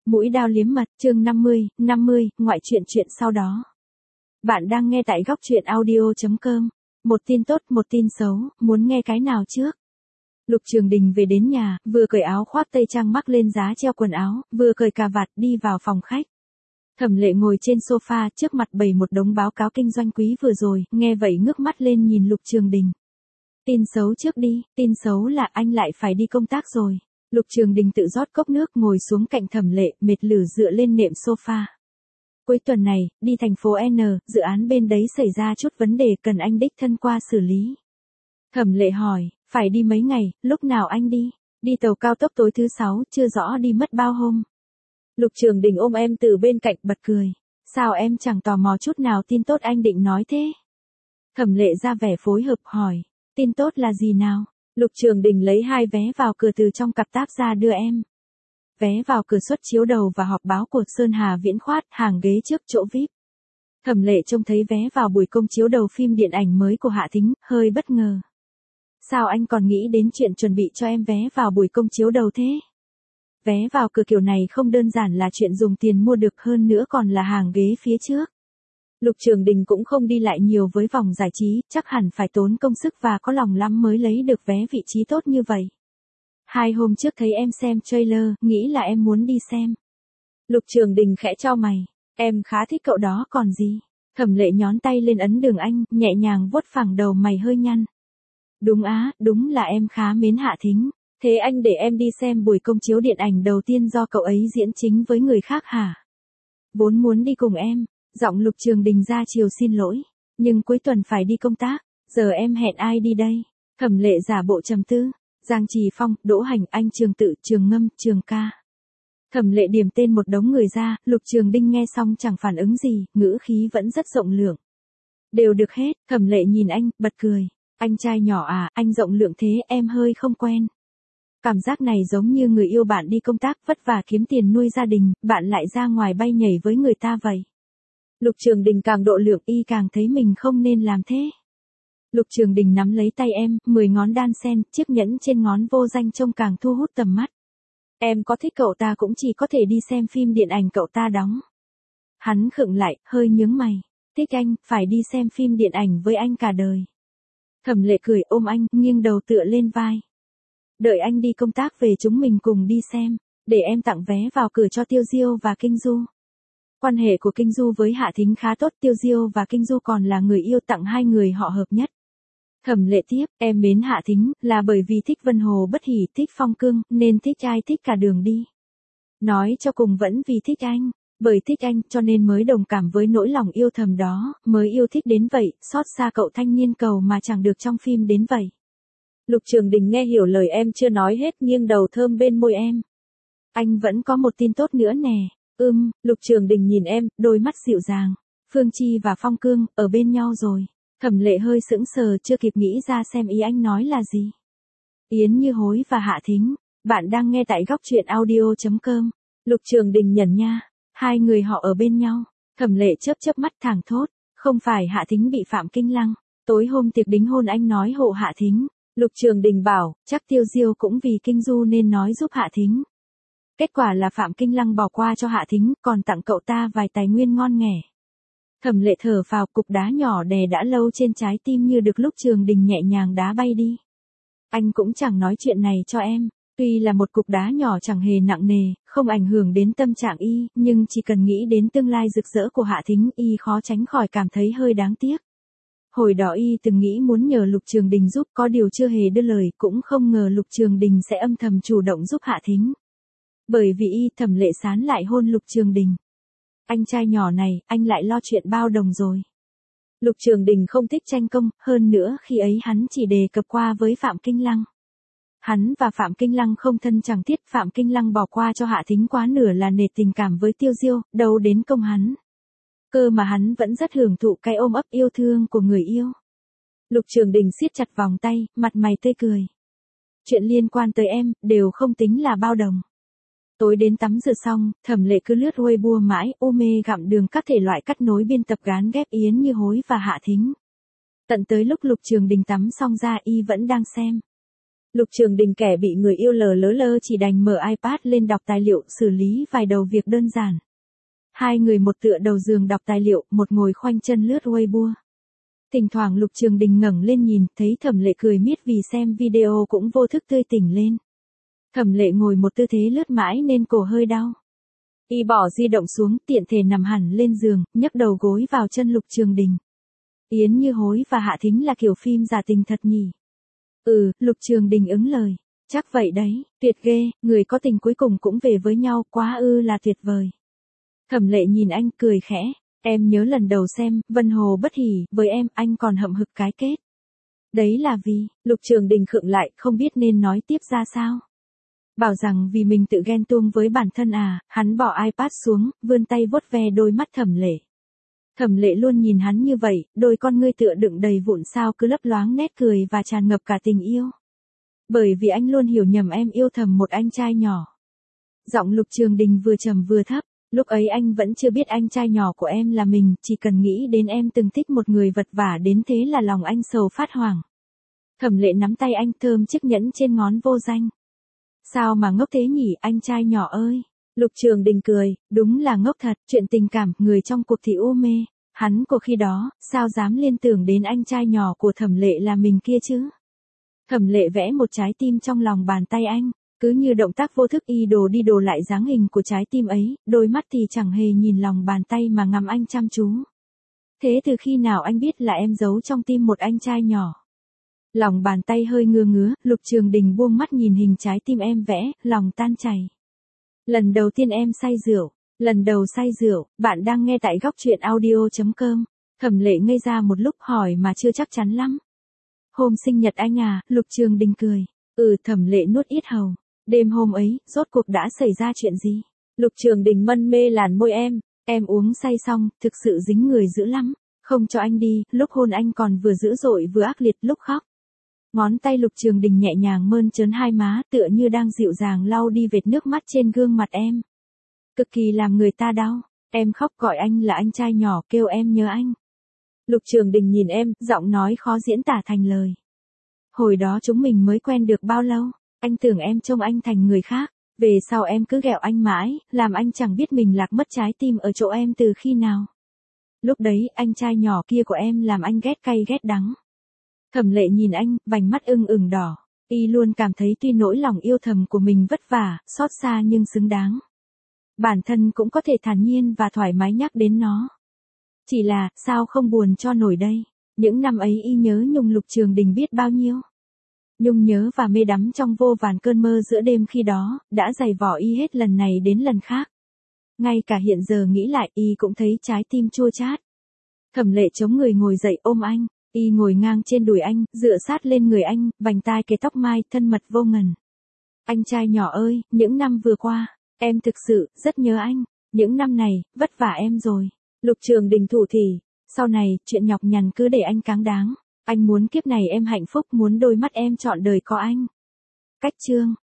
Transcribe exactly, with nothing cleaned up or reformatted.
Mũi dao liếm mật, chương năm mươi, năm mươi, ngoại truyện chuyện sau đó. Bạn đang nghe tại góc truyện audio chấm com. Một tin tốt, một tin xấu, muốn nghe cái nào trước? Lục Trường Đình về đến nhà, vừa cởi áo khoác tây trang mắc lên giá treo quần áo, vừa cởi cà vạt đi vào phòng khách. Thẩm Lệ ngồi trên sofa, trước mặt bày một đống báo cáo kinh doanh quý vừa rồi, nghe vậy ngước mắt lên nhìn Lục Trường Đình. Tin xấu trước đi, tin xấu là anh lại phải đi công tác rồi. Lục Trường Đình tự rót cốc nước ngồi xuống cạnh Thẩm Lệ, mệt lử dựa lên nệm sofa. Cuối tuần này, đi thành phố N, dự án bên đấy xảy ra chút vấn đề cần anh đích thân qua xử lý. Thẩm Lệ hỏi, phải đi mấy ngày, lúc nào anh đi? Đi tàu cao tốc tối thứ sáu, chưa rõ đi mất bao hôm. Lục Trường Đình ôm em từ bên cạnh bật cười. Sao em chẳng tò mò chút nào tin tốt anh định nói thế? Thẩm Lệ ra vẻ phối hợp hỏi, tin tốt là gì nào? Lục Trường Đình lấy hai vé vào cửa từ trong cặp táp ra đưa em. Vé vào cửa suất chiếu đầu và họp báo của Sơn Hà Viễn Khoát, hàng ghế trước chỗ vi ai pi. Thẩm Lệ trông thấy vé vào buổi công chiếu đầu phim điện ảnh mới của Hạ Thính, hơi bất ngờ. Sao anh còn nghĩ đến chuyện chuẩn bị cho em vé vào buổi công chiếu đầu thế? Vé vào cửa kiểu này không đơn giản là chuyện dùng tiền mua được, hơn nữa còn là hàng ghế phía trước. Lục Trường Đình cũng không đi lại nhiều với vòng giải trí, chắc hẳn phải tốn công sức và có lòng lắm mới lấy được vé vị trí tốt như vậy. Hai hôm trước thấy em xem trailer, nghĩ là em muốn đi xem. Lục Trường Đình khẽ chau mày, em khá thích cậu đó còn gì. Thẩm Lệ nhón tay lên ấn đường anh, nhẹ nhàng vuốt phẳng đầu mày hơi nhăn. Đúng á, đúng là em khá mến Hạ Thính. Thế anh để em đi xem buổi công chiếu điện ảnh đầu tiên do cậu ấy diễn chính với người khác hả? Vốn muốn đi cùng em. Giọng Lục Trường Đình ra chiều xin lỗi, nhưng cuối tuần phải đi công tác, giờ em hẹn ai đi đây? Thẩm Lệ giả bộ trầm tư, Giang Trì Phong, Đỗ Hành, anh Trường Tự, Trường Ngâm, Trường Ca. Thẩm Lệ điểm tên một đống người ra, Lục Trường Đình nghe xong chẳng phản ứng gì, ngữ khí vẫn rất rộng lượng. Đều được hết, Thẩm Lệ nhìn anh, bật cười, anh trai nhỏ à, anh rộng lượng thế em hơi không quen. Cảm giác này giống như người yêu bạn đi công tác vất vả kiếm tiền nuôi gia đình, bạn lại ra ngoài bay nhảy với người ta vậy. Lục Trường Đình càng độ lượng y càng thấy mình không nên làm thế. Lục Trường Đình nắm lấy tay em, mười ngón đan sen, chiếc nhẫn trên ngón vô danh trông càng thu hút tầm mắt. Em có thích cậu ta cũng chỉ có thể đi xem phim điện ảnh cậu ta đóng. Hắn khựng lại, hơi nhướng mày. Thích anh, phải đi xem phim điện ảnh với anh cả đời. Thẩm Lệ cười ôm anh, nghiêng đầu tựa lên vai. Đợi anh đi công tác về chúng mình cùng đi xem, để em tặng vé vào cửa cho Tiêu Diêu và Kinh Du. Quan hệ của Kinh Du với Hạ Thính khá tốt, Tiêu Diêu và Kinh Du còn là người yêu, tặng hai người họ hợp nhất. Thẩm Lệ tiếp, em mến Hạ Thính, là bởi vì thích Vân Hồ Bất Hỉ, thích Phong Cương, nên thích ai thích cả đường đi. Nói cho cùng vẫn vì thích anh, bởi thích anh cho nên mới đồng cảm với nỗi lòng yêu thầm đó, mới yêu thích đến vậy, xót xa cậu thanh niên cầu mà chẳng được trong phim đến vậy. Lục Trường Đình nghe hiểu lời em chưa nói hết, nghiêng đầu thơm bên môi em. Anh vẫn có một tin tốt nữa nè. Ừm, Lục Trường Đình nhìn em, đôi mắt dịu dàng. Phương Chi và Phong Cương, ở bên nhau rồi. Thẩm Lệ hơi sững sờ, chưa kịp nghĩ ra xem ý anh nói là gì. Yến Như Hối và Hạ Thính. Bạn đang nghe tại góc truyện audio chấm com. Lục Trường Đình nhẩn nha. Hai người họ ở bên nhau. Thẩm Lệ chớp chớp mắt thẳng thốt. Không phải Hạ Thính bị Phạm Kinh Lăng. Tối hôm tiệc đính hôn anh nói hộ Hạ Thính. Lục Trường Đình bảo, chắc Tiêu Diêu cũng vì Kinh Du nên nói giúp Hạ Thính. Kết quả là Phạm Kinh Lăng bỏ qua cho Hạ Thính, còn tặng cậu ta vài tài nguyên ngon nghẻ. Thẩm Lệ thở phào, cục đá nhỏ đè đã lâu trên trái tim như được Lục Trường Đình nhẹ nhàng đá bay đi. Anh cũng chẳng nói chuyện này cho em, tuy là một cục đá nhỏ chẳng hề nặng nề, không ảnh hưởng đến tâm trạng y, nhưng chỉ cần nghĩ đến tương lai rực rỡ của Hạ Thính, y khó tránh khỏi cảm thấy hơi đáng tiếc. Hồi đó y từng nghĩ muốn nhờ Lục Trường Đình giúp, có điều chưa hề đưa lời, cũng không ngờ Lục Trường Đình sẽ âm thầm chủ động giúp Hạ Thính. Bởi vì y, Thẩm Lệ sán lại hôn Lục Trường Đình. Anh trai nhỏ này, anh lại lo chuyện bao đồng rồi. Lục Trường Đình không thích tranh công, hơn nữa khi ấy hắn chỉ đề cập qua với Phạm Kinh Lăng. Hắn và Phạm Kinh Lăng không thân chẳng thiết, Phạm Kinh Lăng bỏ qua cho Hạ Thính quá nửa là nể tình cảm với Tiêu Diêu, đâu đến công hắn. Cơ mà hắn vẫn rất hưởng thụ cái ôm ấp yêu thương của người yêu. Lục Trường Đình siết chặt vòng tay, mặt mày tươi cười. Chuyện liên quan tới em, đều không tính là bao đồng. Tối đến tắm rửa xong, Thẩm Lệ cứ lướt Weibo mãi, u mê gặm đường các thể loại cắt nối biên tập gán ghép Yến Như Hối và Hạ Thính. Tận tới lúc Lục Trường Đình tắm xong ra y vẫn đang xem. Lục Trường Đình kẻ bị người yêu lờ lớ lơ chỉ đành mở iPad lên đọc tài liệu, xử lý vài đầu việc đơn giản. Hai người một tựa đầu giường đọc tài liệu, một ngồi khoanh chân lướt Weibo. Thỉnh thoảng Lục Trường Đình ngẩng lên nhìn, thấy Thẩm Lệ cười miết vì xem video cũng vô thức tươi tỉnh lên. Thẩm Lệ ngồi một tư thế lướt mãi nên cổ hơi đau. Y bỏ di động xuống, tiện thể nằm hẳn lên giường, nhấc đầu gối vào chân Lục Trường Đình. Yến Như Hối và Hạ Thính là kiểu phim giả tình thật nhỉ? Ừ, Lục Trường Đình ứng lời. Chắc vậy đấy, tuyệt ghê, người có tình cuối cùng cũng về với nhau, quá ư là tuyệt vời. Thẩm Lệ nhìn anh cười khẽ, em nhớ lần đầu xem, Vân Hồ Bất Hỉ, với em, anh còn hậm hực cái kết. Đấy là vì, Lục Trường Đình khựng lại, không biết nên nói tiếp ra sao. Bảo rằng vì mình tự ghen tuông với bản thân à, hắn bỏ iPad xuống, vươn tay vuốt ve đôi mắt Thẩm Lệ. Thẩm Lệ luôn nhìn hắn như vậy, đôi con ngươi tựa đựng đầy vụn sao cứ lấp loáng nét cười và tràn ngập cả tình yêu. Bởi vì anh luôn hiểu nhầm em yêu thầm một anh trai nhỏ. Giọng Lục Trường Đình vừa trầm vừa thấp, lúc ấy anh vẫn chưa biết anh trai nhỏ của em là mình, chỉ cần nghĩ đến em từng thích một người vật vả đến thế là lòng anh sầu phát hoảng. Thẩm Lệ nắm tay anh, thơm chiếc nhẫn trên ngón vô danh. Sao mà ngốc thế nhỉ, anh trai nhỏ ơi. Lục Trường Đình cười, đúng là ngốc thật, chuyện tình cảm, người trong cuộc thì u mê, hắn của khi đó, sao dám liên tưởng đến anh trai nhỏ của Thẩm Lệ là mình kia chứ. Thẩm Lệ vẽ một trái tim trong lòng bàn tay anh, cứ như động tác vô thức y đồ đi đồ lại dáng hình của trái tim ấy, đôi mắt thì chẳng hề nhìn lòng bàn tay mà ngắm anh chăm chú. Thế từ khi nào anh biết là em giấu trong tim một anh trai nhỏ? Lòng bàn tay hơi ngứa ngứa, Lục Trường Đình buông mắt nhìn hình trái tim em vẽ, lòng tan chảy. Lần đầu tiên em say rượu, lần đầu say rượu, bạn đang nghe tại góc truyện audio chấm com. Thẩm Lệ ngây ra một lúc hỏi mà chưa chắc chắn lắm. Hôm sinh nhật anh à, Lục Trường Đình cười. Ừ, Thẩm Lệ nuốt ít hầu. Đêm hôm ấy, rốt cuộc đã xảy ra chuyện gì? Lục Trường Đình mân mê làn môi em, em uống say xong, thực sự dính người dữ lắm, không cho anh đi, lúc hôn anh còn vừa dữ dội vừa ác liệt lúc khóc. Ngón tay Lục Trường Đình nhẹ nhàng mơn trớn hai má, tựa như đang dịu dàng lau đi vệt nước mắt trên gương mặt em. Cực kỳ làm người ta đau, em khóc gọi anh là anh trai nhỏ, kêu em nhớ anh. Lục Trường Đình nhìn em, giọng nói khó diễn tả thành lời. Hồi đó chúng mình mới quen được bao lâu, anh tưởng em trông anh thành người khác, về sau em cứ ghẹo anh mãi, làm anh chẳng biết mình lạc mất trái tim ở chỗ em từ khi nào. Lúc đấy, anh trai nhỏ kia của em làm anh ghét cay ghét đắng. Thẩm Lệ nhìn anh, vành mắt ưng ửng đỏ, y luôn cảm thấy tuy nỗi lòng yêu thầm của mình vất vả, xót xa nhưng xứng đáng. Bản thân cũng có thể thản nhiên và thoải mái nhắc đến nó. Chỉ là, sao không buồn cho nổi đây, những năm ấy y nhớ nhung Lục Trường Đình biết bao nhiêu. Nhung nhớ và mê đắm trong vô vàn cơn mơ giữa đêm khi đó, đã dày vò y hết lần này đến lần khác. Ngay cả hiện giờ nghĩ lại y cũng thấy trái tim chua chát. Thẩm Lệ chống người ngồi dậy ôm anh, y ngồi ngang trên đùi anh, dựa sát lên người anh, vành tai kề tóc mai, thân mật vô ngần. Anh trai nhỏ ơi, những năm vừa qua, em thực sự rất nhớ anh, những năm này, vất vả em rồi. Lục Trường Đình thủ thỉ, sau này, chuyện nhọc nhằn cứ để anh cáng đáng. Anh muốn kiếp này em hạnh phúc, muốn đôi mắt em trọn đời có anh. Cách chương